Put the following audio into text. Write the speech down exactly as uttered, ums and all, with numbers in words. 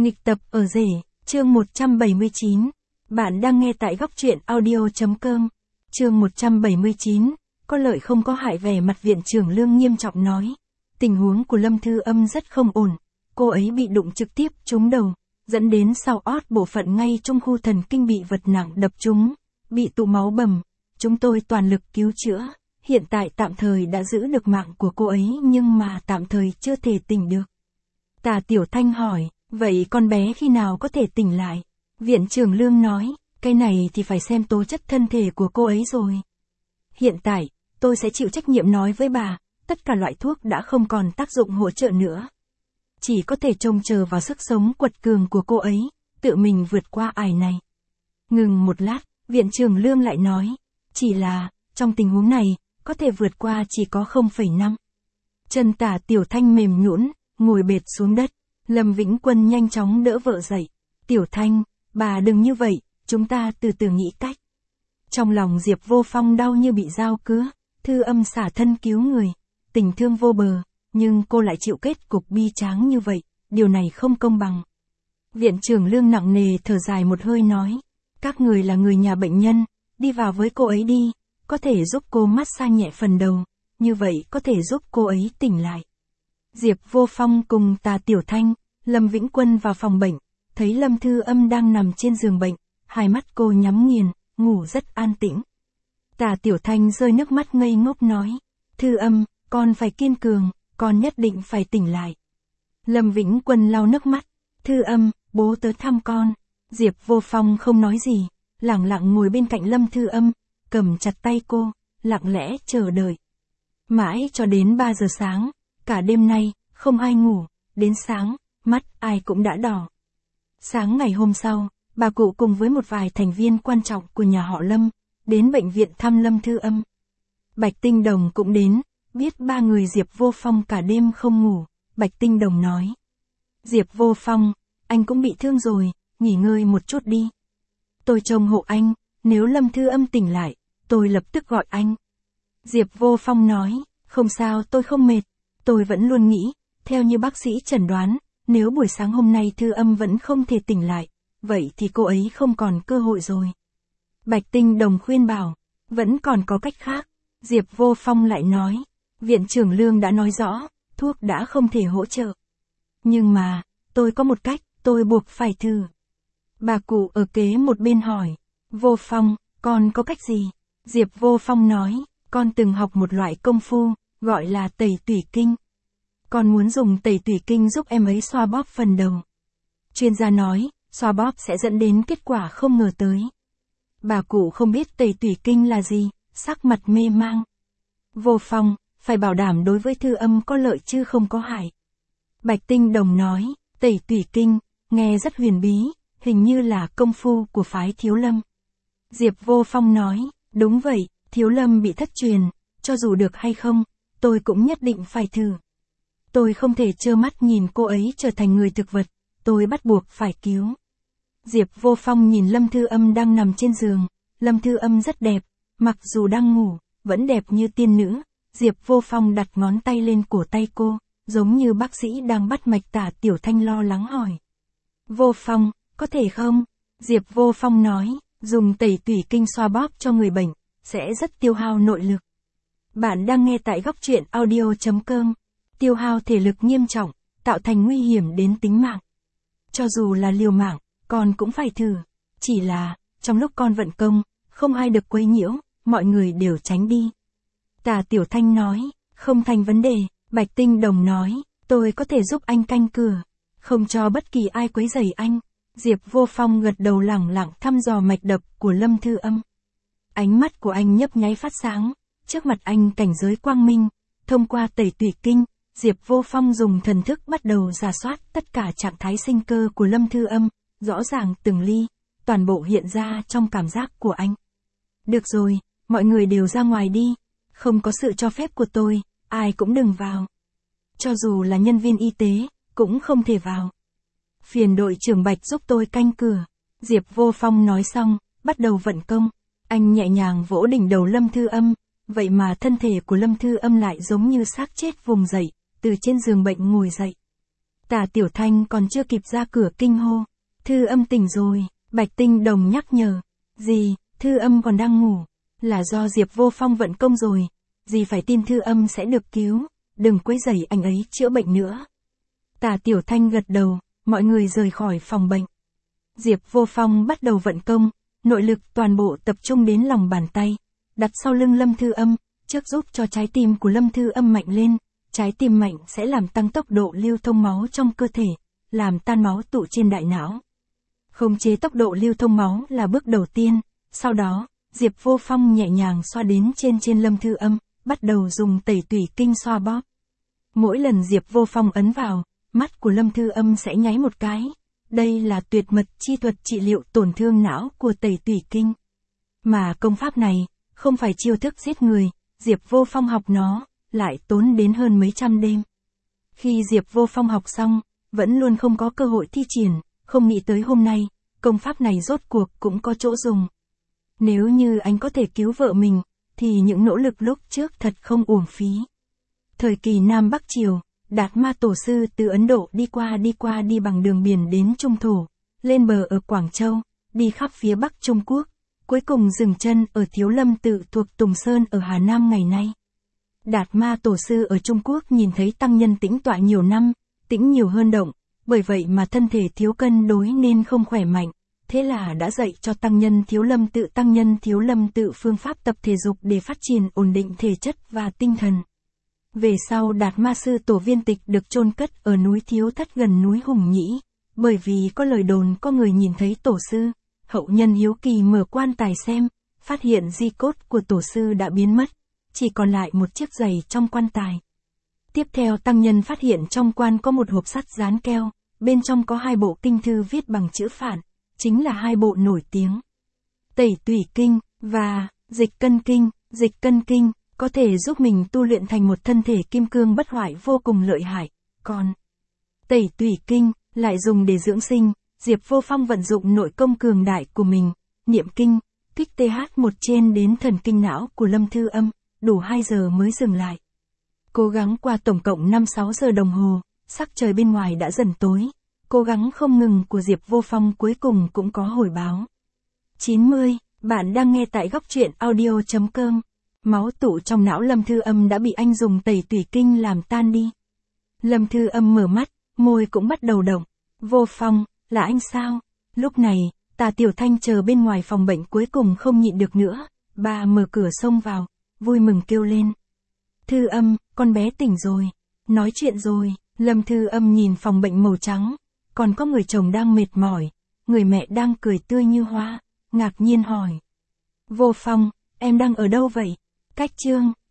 Nghịch tập ở rể, chương một trăm bảy mươi chín. Bạn đang nghe tại góc truyện audio.com. Chương một trăm bảy mươi chín, có lợi không có hại. Vẻ mặt viện trưởng Lương nghiêm trọng nói. Tình huống của Lâm Thư Âm rất không ổn. Cô ấy bị đụng trực tiếp trúng đầu, dẫn đến sau ót bộ phận ngay trong khu thần kinh bị vật nặng đập trúng, bị tụ máu bầm. Chúng tôi toàn lực cứu chữa, hiện tại tạm thời đã giữ được mạng của cô ấy nhưng mà tạm thời chưa thể tỉnh được. Tà Tiểu Thanh hỏi, vậy con bé khi nào có thể tỉnh lại? Viện trưởng Lương nói, cái này thì phải xem tố chất thân thể của cô ấy rồi. Hiện tại, tôi sẽ chịu trách nhiệm nói với bà, tất cả loại thuốc đã không còn tác dụng hỗ trợ nữa. Chỉ có thể trông chờ vào sức sống quật cường của cô ấy, tự mình vượt qua ải này. Ngừng một lát, viện trưởng Lương lại nói, chỉ là, trong tình huống này, có thể vượt qua chỉ có không phẩy năm. Chân Tả Tiểu Thanh mềm nhũn, ngồi bệt xuống đất. Lâm Vĩnh Quân nhanh chóng đỡ vợ dậy. Tiểu Thanh, bà đừng như vậy, chúng ta từ từ nghĩ cách. Trong lòng Diệp Vô Phong đau như bị dao cứa, Thư Âm xả thân cứu người, tình thương vô bờ, nhưng cô lại chịu kết cục bi tráng như vậy, điều này không công bằng. Viện trưởng Lương nặng nề thở dài một hơi nói, các người là người nhà bệnh nhân, đi vào với cô ấy đi, có thể giúp cô massage nhẹ phần đầu, như vậy có thể giúp cô ấy tỉnh lại. Diệp Vô Phong cùng Tà Tiểu Thanh, Lâm Vĩnh Quân vào phòng bệnh, thấy Lâm Thư Âm đang nằm trên giường bệnh, hai mắt cô nhắm nghiền, ngủ rất an tĩnh. Tà Tiểu Thanh rơi nước mắt ngây ngốc nói, Thư Âm, con phải kiên cường, con nhất định phải tỉnh lại. Lâm Vĩnh Quân lau nước mắt, Thư Âm, bố tớ thăm con. Diệp Vô Phong không nói gì, lặng lặng ngồi bên cạnh Lâm Thư Âm, cầm chặt tay cô, lặng lẽ chờ đợi. Mãi cho đến ba giờ sáng, cả đêm nay, không ai ngủ, đến sáng, mắt ai cũng đã đỏ. Sáng ngày hôm sau, bà cụ cùng với một vài thành viên quan trọng của nhà họ Lâm, đến bệnh viện thăm Lâm Thư Âm. Bạch Tinh Đồng cũng đến, biết ba người Diệp Vô Phong cả đêm không ngủ, Bạch Tinh Đồng nói. Diệp Vô Phong, anh cũng bị thương rồi, nghỉ ngơi một chút đi. Tôi trông hộ anh, nếu Lâm Thư Âm tỉnh lại, tôi lập tức gọi anh. Diệp Vô Phong nói, không sao, tôi không mệt, tôi vẫn luôn nghĩ, theo như bác sĩ chẩn đoán, nếu buổi sáng hôm nay Thư Âm vẫn không thể tỉnh lại, vậy thì cô ấy không còn cơ hội rồi. Bạch Tinh Đồng khuyên bảo, vẫn còn có cách khác. Diệp Vô Phong lại nói, viện trưởng Lương đã nói rõ, thuốc đã không thể hỗ trợ. Nhưng mà, tôi có một cách, tôi buộc phải thử. Bà cụ ở kế một bên hỏi, Vô Phong, con có cách gì? Diệp Vô Phong nói, con từng học một loại công phu, gọi là tẩy tủy kinh. Con muốn dùng tẩy tủy kinh giúp em ấy xoa bóp phần đầu. Chuyên gia nói, xoa bóp sẽ dẫn đến kết quả không ngờ tới. Bà cụ không biết tẩy tủy kinh là gì, sắc mặt mê mang. Vô Phong, phải bảo đảm đối với Thư Âm có lợi chứ không có hại. Bạch Tinh Đồng nói, tẩy tủy kinh, nghe rất huyền bí, hình như là công phu của phái Thiếu Lâm. Diệp Vô Phong nói, đúng vậy, Thiếu Lâm bị thất truyền, cho dù được hay không, tôi cũng nhất định phải thử. Tôi không thể trơ mắt nhìn cô ấy trở thành người thực vật, tôi bắt buộc phải cứu. Diệp Vô Phong nhìn Lâm Thư Âm đang nằm trên giường, Lâm Thư Âm rất đẹp, mặc dù đang ngủ, vẫn đẹp như tiên nữ. Diệp Vô Phong đặt ngón tay lên cổ tay cô, giống như bác sĩ đang bắt mạch. Tả Tiểu Thanh lo lắng hỏi. Vô Phong, có thể không? Diệp Vô Phong nói, dùng tẩy tủy kinh xoa bóp cho người bệnh, sẽ rất tiêu hao nội lực. Bạn đang nghe tại góc truyện audio.com. Tiêu hao thể lực nghiêm trọng, tạo thành nguy hiểm đến tính mạng. Cho dù là liều mạng, con cũng phải thử. Chỉ là, trong lúc con vận công, không ai được quấy nhiễu, mọi người đều tránh đi. Tả Tiểu Thanh nói, không thành vấn đề. Bạch Tinh Đồng nói, tôi có thể giúp anh canh cửa, không cho bất kỳ ai quấy rầy anh. Diệp Vô Phong gật đầu lẳng lặng thăm dò mạch đập của Lâm Thư Âm. Ánh mắt của anh nhấp nháy phát sáng, trước mặt anh cảnh giới quang minh. Thông qua tẩy tủy kinh, Diệp Vô Phong dùng thần thức bắt đầu rà soát tất cả trạng thái sinh cơ của Lâm Thư Âm, rõ ràng từng ly, toàn bộ hiện ra trong cảm giác của anh. Được rồi, mọi người đều ra ngoài đi, không có sự cho phép của tôi, ai cũng đừng vào. Cho dù là nhân viên y tế, cũng không thể vào. Phiền đội trưởng Bạch giúp tôi canh cửa. Diệp Vô Phong nói xong, bắt đầu vận công. Anh nhẹ nhàng vỗ đỉnh đầu Lâm Thư Âm, vậy mà thân thể của Lâm Thư Âm lại giống như xác chết vùng dậy, từ trên giường bệnh ngồi dậy. Tả Tiểu Thanh còn chưa kịp ra cửa kinh hô. Thư Âm tỉnh rồi, Bạch Tinh Đồng nhắc nhở. Gì, Thư Âm còn đang ngủ. Là do Diệp Vô Phong vận công rồi. Dì phải tin Thư Âm sẽ được cứu. Đừng quấy rầy anh ấy chữa bệnh nữa. Tả Tiểu Thanh gật đầu, mọi người rời khỏi phòng bệnh. Diệp Vô Phong bắt đầu vận công, nội lực toàn bộ tập trung đến lòng bàn tay, đặt sau lưng Lâm Thư Âm, trước giúp cho trái tim của Lâm Thư Âm mạnh lên. Trái tim mạnh sẽ làm tăng tốc độ lưu thông máu trong cơ thể, làm tan máu tụ trên đại não. Khống chế tốc độ lưu thông máu là bước đầu tiên, sau đó, Diệp Vô Phong nhẹ nhàng xoa đến trên trên Lâm Thư Âm, bắt đầu dùng tẩy tủy kinh xoa bóp. Mỗi lần Diệp Vô Phong ấn vào, mắt của Lâm Thư Âm sẽ nháy một cái. Đây là tuyệt mật chi thuật trị liệu tổn thương não của tẩy tủy kinh. Mà công pháp này, không phải chiêu thức giết người, Diệp Vô Phong học nó, lại tốn đến hơn mấy trăm đêm. Khi Diệp Vô Phong học xong, vẫn luôn không có cơ hội thi triển, không nghĩ tới hôm nay, công pháp này rốt cuộc cũng có chỗ dùng. Nếu như anh có thể cứu vợ mình, thì những nỗ lực lúc trước thật không uổng phí. Thời kỳ Nam Bắc Triều, Đạt Ma Tổ Sư từ Ấn Độ đi qua đi qua đi bằng đường biển đến Trung Thổ, lên bờ ở Quảng Châu, đi khắp phía Bắc Trung Quốc, cuối cùng dừng chân ở Thiếu Lâm Tự thuộc Tùng Sơn ở Hà Nam ngày nay. Đạt Ma Tổ Sư ở Trung Quốc nhìn thấy tăng nhân tĩnh tọa nhiều năm, tĩnh nhiều hơn động, bởi vậy mà thân thể thiếu cân đối nên không khỏe mạnh, thế là đã dạy cho tăng nhân Thiếu Lâm Tự tăng nhân Thiếu Lâm Tự phương pháp tập thể dục để phát triển ổn định thể chất và tinh thần. Về sau Đạt Ma Sư Tổ Viên Tịch được chôn cất ở núi Thiếu Thất gần núi Hùng Nhĩ, bởi vì có lời đồn có người nhìn thấy Tổ Sư, hậu nhân hiếu kỳ mở quan tài xem, phát hiện di cốt của Tổ Sư đã biến mất, chỉ còn lại một chiếc giày trong quan tài. Tiếp theo tăng nhân phát hiện trong quan có một hộp sắt dán keo, bên trong có hai bộ kinh thư viết bằng chữ Phạn, chính là hai bộ nổi tiếng. Tẩy Tủy Kinh và Dịch Cân Kinh. Dịch Cân Kinh có thể giúp mình tu luyện thành một thân thể kim cương bất hoại vô cùng lợi hại, còn Tẩy Tủy Kinh lại dùng để dưỡng sinh. Diệp Vô Phong vận dụng nội công cường đại của mình, niệm kinh, kích tê hát một trên đến thần kinh não của Lâm Thư Âm, đủ hai giờ mới dừng lại. Cố gắng qua tổng cộng năm sáu giờ đồng hồ, sắc trời bên ngoài đã dần tối, cố gắng không ngừng của Diệp Vô Phong cuối cùng cũng có hồi báo. chín mươi, bạn đang nghe tại góc truyện audio chấm com. Máu tụ trong não Lâm Thư Âm đã bị anh dùng Tẩy Tủy Kinh làm tan đi. Lâm Thư Âm mở mắt, môi cũng bắt đầu động. Vô Phong, là anh sao? Lúc này, Tả Tiểu Thanh chờ bên ngoài phòng bệnh cuối cùng không nhịn được nữa, bà mở cửa xông vào, vui mừng kêu lên. Thư Âm, con bé tỉnh rồi, nói chuyện rồi. Lâm Thư Âm nhìn phòng bệnh màu trắng, còn có người chồng đang mệt mỏi, người mẹ đang cười tươi như hoa, ngạc nhiên hỏi. Vô Phong, em đang ở đâu vậy? Cách Chương,